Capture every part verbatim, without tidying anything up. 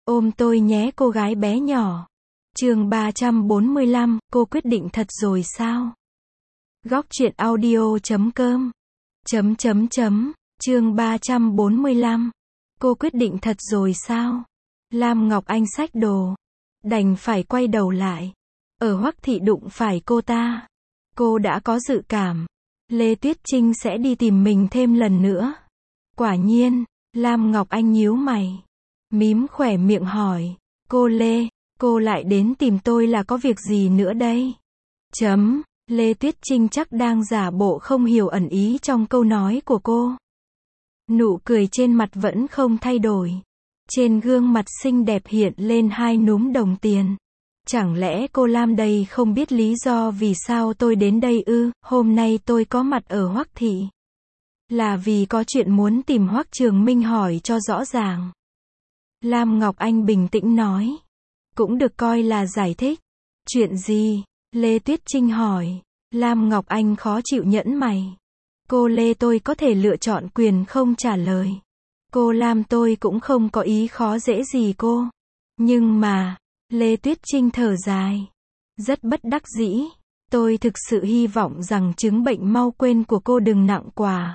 Ôm tôi nhé cô gái bé nhỏ. Chương ba trăm bốn mươi lăm, cô quyết định thật rồi sao? Góc truyện audio chấm com. Chấm chấm chấm, chương ba trăm bốn mươi lăm. Cô quyết định thật rồi sao? Lam Ngọc Anh xách đồ. Đành phải quay đầu lại. Ở Hoắc Thị đụng phải cô ta. Cô đã có dự cảm. Lê Tuyết Trinh sẽ đi tìm mình thêm lần nữa. Quả nhiên, Lam Ngọc Anh nhíu mày. Mím khỏe miệng hỏi. Cô Lê, cô lại đến tìm tôi là có việc gì nữa đây? Chấm, Lê Tuyết Trinh chắc đang giả bộ không hiểu ẩn ý trong câu nói của cô. Nụ cười trên mặt vẫn không thay đổi. Trên gương mặt xinh đẹp hiện lên hai núm đồng tiền. Chẳng lẽ cô Lam đây không biết lý do vì sao tôi đến đây ư? Hôm nay tôi có mặt ở Hoắc Thị là vì có chuyện muốn tìm Hoắc Trường Minh hỏi cho rõ ràng. Lam Ngọc Anh bình tĩnh nói. Cũng được coi là giải thích. Chuyện gì? Lê Tuyết Trinh hỏi. Lam Ngọc Anh khó chịu nhẫn mày. Cô Lê tôi có thể lựa chọn quyền không trả lời. Cô Lam tôi cũng không có ý khó dễ gì cô. Nhưng mà, Lê Tuyết Trinh thở dài. Rất bất đắc dĩ. Tôi thực sự hy vọng rằng chứng bệnh mau quên của cô đừng nặng quá.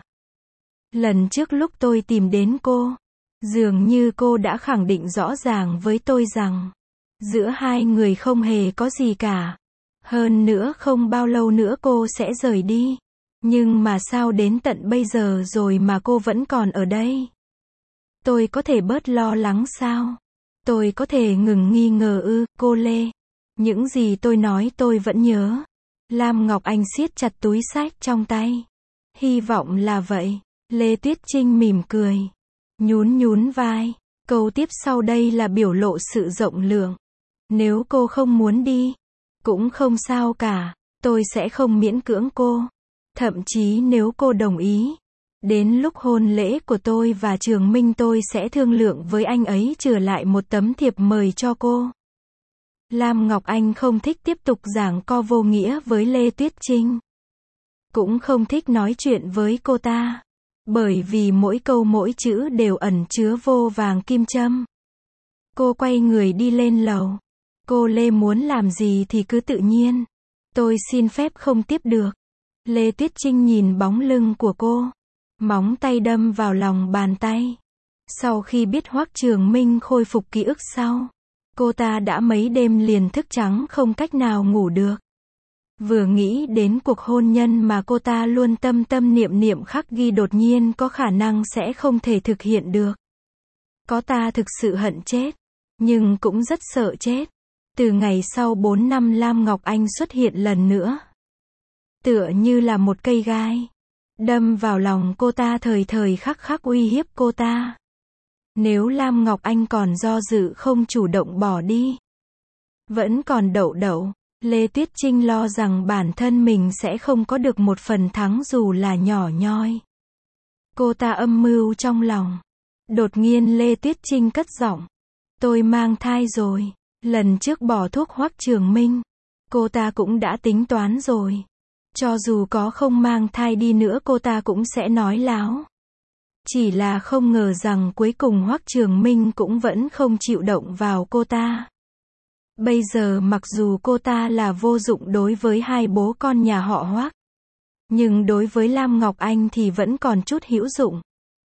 Lần trước lúc tôi tìm đến cô, dường như cô đã khẳng định rõ ràng với tôi rằng giữa hai người không hề có gì cả. Hơn nữa không bao lâu nữa cô sẽ rời đi. Nhưng mà sao đến tận bây giờ rồi mà cô vẫn còn ở đây? Tôi có thể bớt lo lắng sao? Tôi có thể ngừng nghi ngờ ư? Cô Lê, những gì tôi nói tôi vẫn nhớ. Lam Ngọc Anh siết chặt túi xách trong tay. Hy vọng là vậy. Lê Tuyết Trinh mỉm cười. Nhún nhún vai. Câu tiếp sau đây là biểu lộ sự rộng lượng. Nếu cô không muốn đi, cũng không sao cả. Tôi sẽ không miễn cưỡng cô. Thậm chí nếu cô đồng ý, đến lúc hôn lễ của tôi và Trường Minh tôi sẽ thương lượng với anh ấy trừ lại một tấm thiệp mời cho cô. Lam Ngọc Anh không thích tiếp tục giảng co vô nghĩa với Lê Tuyết Trinh. Cũng không thích nói chuyện với cô ta. Bởi vì mỗi câu mỗi chữ đều ẩn chứa vô vàng kim châm. Cô quay người đi lên lầu. Cô Lê muốn làm gì thì cứ tự nhiên. Tôi xin phép không tiếp được. Lê Tuyết Trinh nhìn bóng lưng của cô. Móng tay đâm vào lòng bàn tay. Sau khi biết Hoắc Trường Minh khôi phục ký ức sau, cô ta đã mấy đêm liền thức trắng không cách nào ngủ được. Vừa nghĩ đến cuộc hôn nhân mà cô ta luôn tâm tâm niệm niệm khắc ghi đột nhiên có khả năng sẽ không thể thực hiện được. Có ta thực sự hận chết, nhưng cũng rất sợ chết. Từ ngày sau bốn năm Lam Ngọc Anh xuất hiện lần nữa. Tựa như là một cây gai. Đâm vào lòng cô ta thời thời khắc khắc uy hiếp cô ta. Nếu Lam Ngọc Anh còn do dự không chủ động bỏ đi. Vẫn còn đậu đậu. Lê Tuyết Trinh lo rằng bản thân mình sẽ không có được một phần thắng dù là nhỏ nhoi. Cô ta âm mưu trong lòng. Đột nhiên Lê Tuyết Trinh cất giọng. Tôi mang thai rồi. Lần trước bỏ thuốc Hoắc Trường Minh, cô ta cũng đã tính toán rồi. Cho dù có không mang thai đi nữa cô ta cũng sẽ nói láo. Chỉ là không ngờ rằng cuối cùng Hoắc Trường Minh cũng vẫn không chịu động vào cô ta. Bây giờ mặc dù cô ta là vô dụng đối với hai bố con nhà họ Hoắc, nhưng đối với Lam Ngọc Anh thì vẫn còn chút hữu dụng.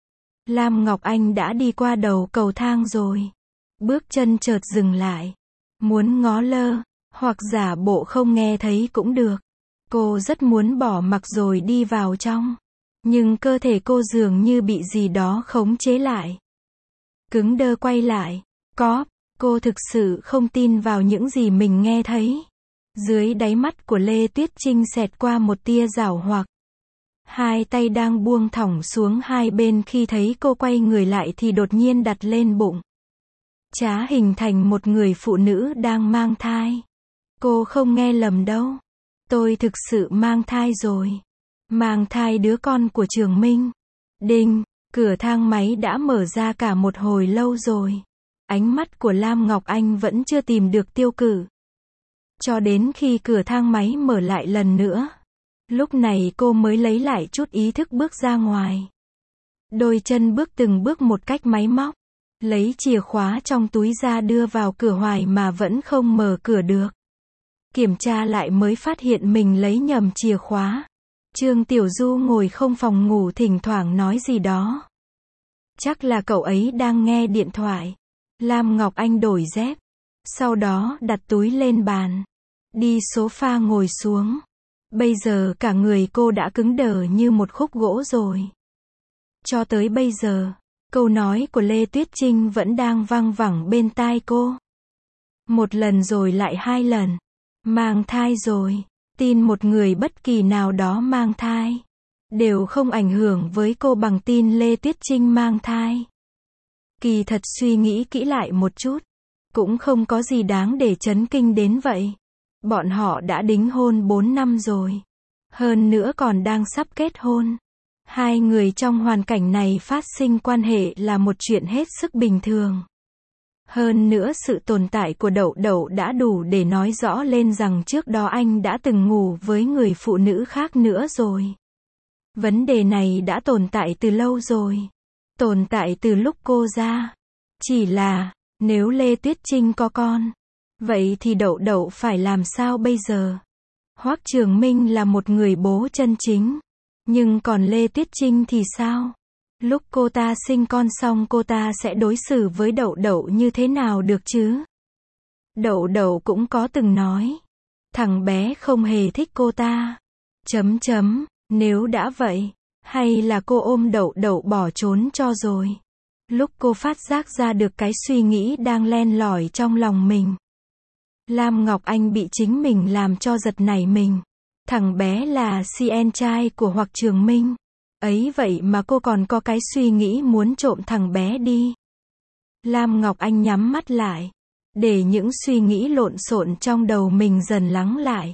Lam Ngọc Anh đã đi qua đầu cầu thang rồi. Bước chân chợt dừng lại. Muốn ngó lơ, hoặc giả bộ không nghe thấy cũng được. Cô rất muốn bỏ mặc rồi đi vào trong. Nhưng cơ thể cô dường như bị gì đó khống chế lại. Cứng đơ quay lại. Có, cô thực sự không tin vào những gì mình nghe thấy. Dưới đáy mắt của Lê Tuyết Trinh xẹt qua một tia giảo hoặc. Hai tay đang buông thõng xuống hai bên khi thấy cô quay người lại thì đột nhiên đặt lên bụng. Trá hình thành một người phụ nữ đang mang thai. Cô không nghe lầm đâu. Tôi thực sự mang thai rồi. Mang thai đứa con của Trường Minh. Đinh, cửa thang máy đã mở ra cả một hồi lâu rồi. Ánh mắt của Lam Ngọc Anh vẫn chưa tìm được tiêu cử. Cho đến khi cửa thang máy mở lại lần nữa. Lúc này cô mới lấy lại chút ý thức bước ra ngoài. Đôi chân bước từng bước một cách máy móc. Lấy chìa khóa trong túi ra đưa vào cửa hoài mà vẫn không mở cửa được. Kiểm tra lại mới phát hiện mình lấy nhầm chìa khóa. Trương Tiểu Du ngồi không phòng ngủ thỉnh thoảng nói gì đó. Chắc là cậu ấy đang nghe điện thoại. Lam Ngọc Anh đổi dép. Sau đó đặt túi lên bàn. Đi sofa ngồi xuống. Bây giờ cả người cô đã cứng đờ như một khúc gỗ rồi. Cho tới bây giờ, câu nói của Lê Tuyết Trinh vẫn đang văng vẳng bên tai cô. Một lần rồi lại hai lần. Mang thai rồi. Tin một người bất kỳ nào đó mang thai. Đều không ảnh hưởng với cô bằng tin Lê Tuyết Trinh mang thai. Kỳ thật suy nghĩ kỹ lại một chút. Cũng không có gì đáng để chấn kinh đến vậy. Bọn họ đã đính hôn bốn năm rồi. Hơn nữa còn đang sắp kết hôn. Hai người trong hoàn cảnh này phát sinh quan hệ là một chuyện hết sức bình thường. Hơn nữa sự tồn tại của Đậu Đậu đã đủ để nói rõ lên rằng trước đó anh đã từng ngủ với người phụ nữ khác nữa rồi. Vấn đề này đã tồn tại từ lâu rồi. Tồn tại từ lúc cô ra. Chỉ là, nếu Lê Tuyết Trinh có con, vậy thì Đậu Đậu phải làm sao bây giờ? Hoắc Trường Minh là một người bố chân chính. Nhưng còn Lê Tuyết Trinh thì sao? Lúc cô ta sinh con xong cô ta sẽ đối xử với Đậu Đậu như thế nào được chứ? Đậu Đậu cũng có từng nói. Thằng bé không hề thích cô ta. Chấm chấm, nếu đã vậy, hay là cô ôm Đậu Đậu bỏ trốn cho rồi? Lúc cô phát giác ra được cái suy nghĩ đang len lỏi trong lòng mình. Lam Ngọc Anh bị chính mình làm cho giật nảy mình. Thằng bé là si en trai của Hoắc Trường Minh. Ấy vậy mà cô còn có cái suy nghĩ muốn trộm thằng bé đi. Lam Ngọc Anh nhắm mắt lại. Để những suy nghĩ lộn xộn trong đầu mình dần lắng lại.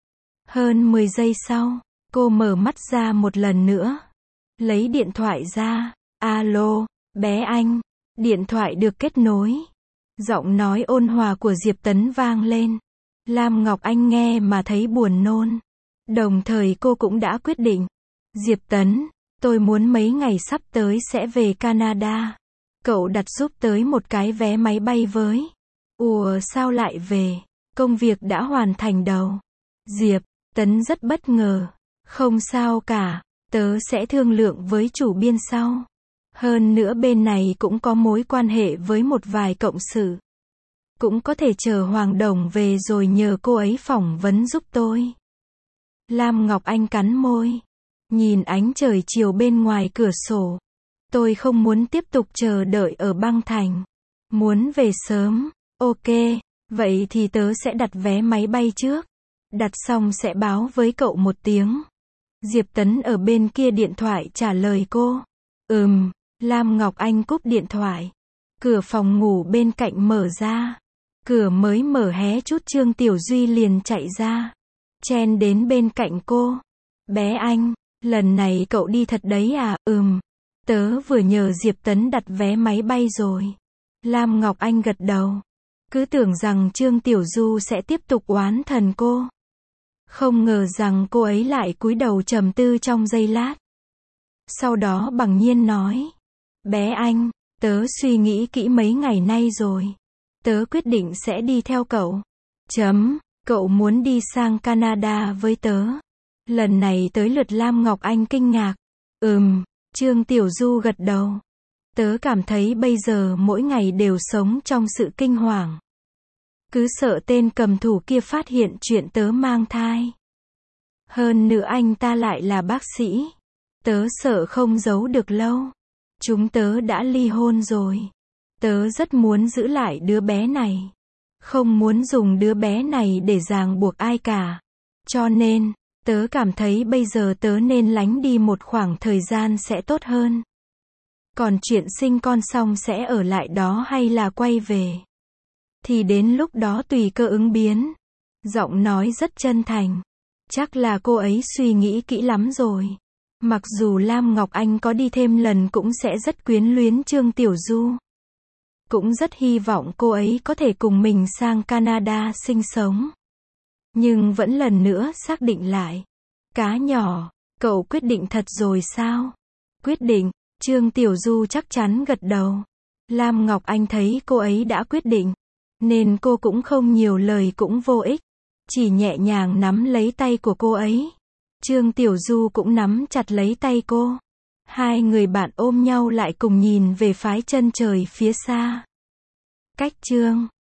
Hơn mười giây sau, cô mở mắt ra một lần nữa. Lấy điện thoại ra. Alo, bé anh. Điện thoại được kết nối. Giọng nói ôn hòa của Diệp Tấn vang lên. Lam Ngọc Anh nghe mà thấy buồn nôn. Đồng thời cô cũng đã quyết định. Diệp Tấn, tôi muốn mấy ngày sắp tới sẽ về Canada. Cậu đặt giúp tới một cái vé máy bay với. Ủa sao lại về? Công việc đã hoàn thành đâu? Diệp Tấn rất bất ngờ. Không sao cả, tớ sẽ thương lượng với chủ biên sau. Hơn nữa bên này cũng có mối quan hệ với một vài cộng sự. Cũng có thể chờ Hoàng Đồng về rồi nhờ cô ấy phỏng vấn giúp tôi. Lam Ngọc Anh cắn môi. Nhìn ánh trời chiều bên ngoài cửa sổ. Tôi không muốn tiếp tục chờ đợi ở băng thành. Muốn về sớm. Ok, vậy thì tớ sẽ đặt vé máy bay trước. Đặt xong sẽ báo với cậu một tiếng. Diệp Tấn ở bên kia điện thoại trả lời cô. Ừm, Lam Ngọc Anh cúp điện thoại. Cửa phòng ngủ bên cạnh mở ra. Cửa mới mở hé chút Trương Tiểu Duy liền chạy ra. Chen đến bên cạnh cô. Bé anh, lần này cậu đi thật đấy à? Ừm, tớ vừa nhờ Diệp Tấn đặt vé máy bay rồi. Lam Ngọc Anh gật đầu. Cứ tưởng rằng Trương Tiểu Du sẽ tiếp tục oán thần cô. Không ngờ rằng cô ấy lại cúi đầu trầm tư trong giây lát. Sau đó bằng nhiên nói. Bé anh, tớ suy nghĩ kỹ mấy ngày nay rồi. Tớ quyết định sẽ đi theo cậu. Chấm, cậu muốn đi sang Canada với tớ. Lần này tới lượt Lam Ngọc Anh kinh ngạc. Ừm, Trương Tiểu Du gật đầu. Tớ cảm thấy bây giờ mỗi ngày đều sống trong sự kinh hoàng. Cứ sợ tên cầm thủ kia phát hiện chuyện tớ mang thai. Hơn nữa anh ta lại là bác sĩ. Tớ sợ không giấu được lâu. Chúng tớ đã ly hôn rồi. Tớ rất muốn giữ lại đứa bé này. Không muốn dùng đứa bé này để ràng buộc ai cả. Cho nên, tớ cảm thấy bây giờ tớ nên lánh đi một khoảng thời gian sẽ tốt hơn. Còn chuyện sinh con xong sẽ ở lại đó hay là quay về? Thì đến lúc đó tùy cơ ứng biến. Giọng nói rất chân thành. Chắc là cô ấy suy nghĩ kỹ lắm rồi. Mặc dù Lam Ngọc Anh có đi thêm lần cũng sẽ rất quyến luyến Trương Tiểu Du. Cũng rất hy vọng cô ấy có thể cùng mình sang Canada sinh sống. Nhưng vẫn lần nữa xác định lại. Cá nhỏ, cậu quyết định thật rồi sao? Quyết định, Trương Tiểu Du chắc chắn gật đầu. Lam Ngọc Anh thấy cô ấy đã quyết định, nên cô cũng không nhiều lời cũng vô ích, chỉ nhẹ nhàng nắm lấy tay của cô ấy. Trương Tiểu Du cũng nắm chặt lấy tay cô. Hai người bạn ôm nhau lại cùng nhìn về phái chân trời phía xa. Cách chương